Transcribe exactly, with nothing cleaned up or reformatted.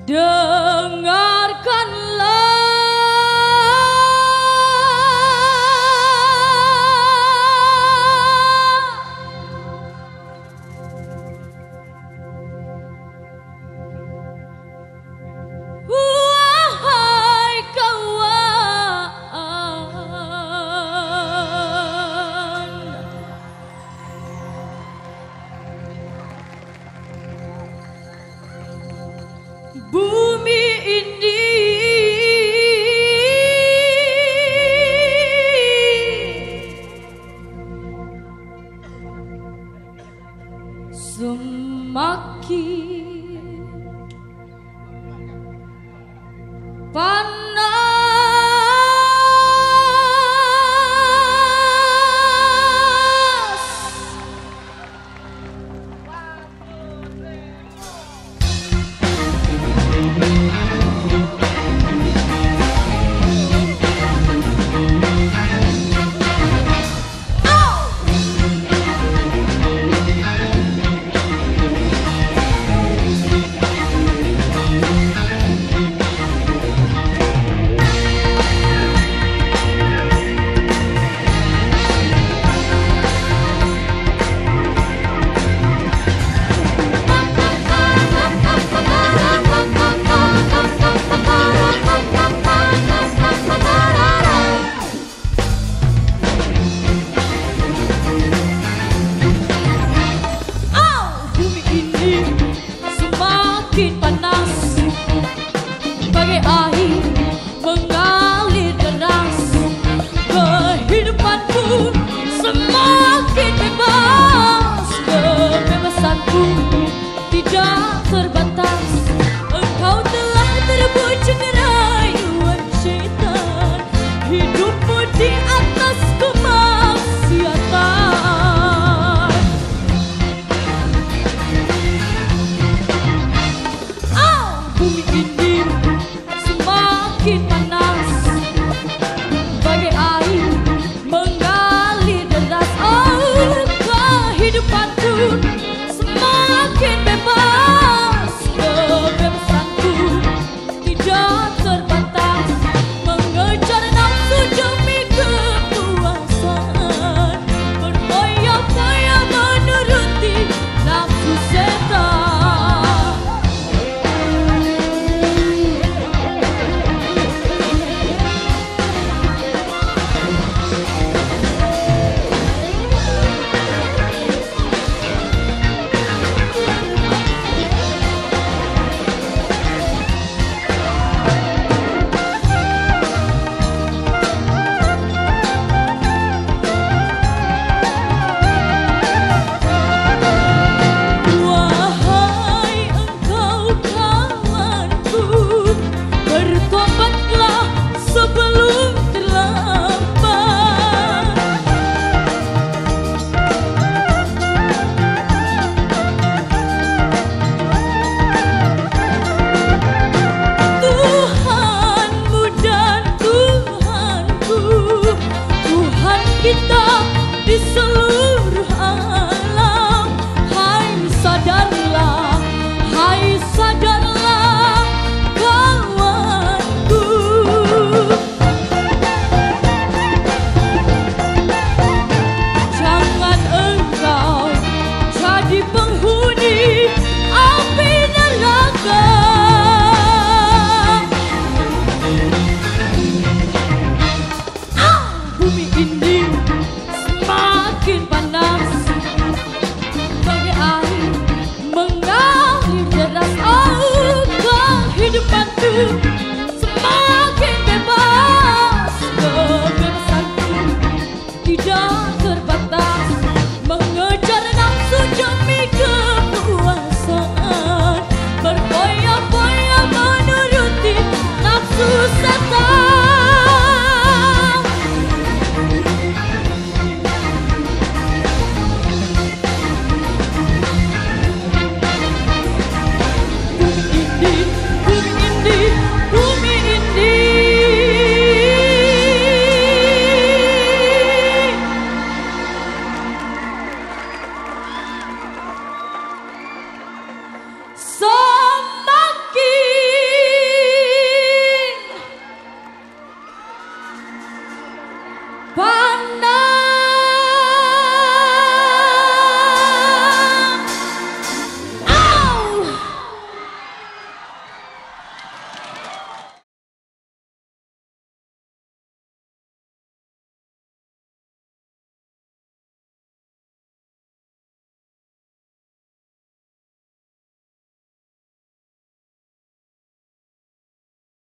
Bumi ini semakin panas. Bagai air mengalir deras, kehidupanku semakin bebas, kebebasanku tidak terbatas. Engkau telah terbujuk rayuan syaitan, hidupmu di atas kemaksiatan. Oh, bumi ini semakin panas, bagai air mengalir deras. Oh, kehidupanku semakin bebas, kebebasanku tidak terbatas. Mengejar nafsu demi kepuasan, berfoya-foya menuruti nafsu setan. Kita di seluruh alam, hai sadarlah, hai sadarlah kawanku. Jangan engkau jadi penghuni api neraka. Ah, bumi ini semakin panas, bagai air mengalir deras. Oh, kehidupanku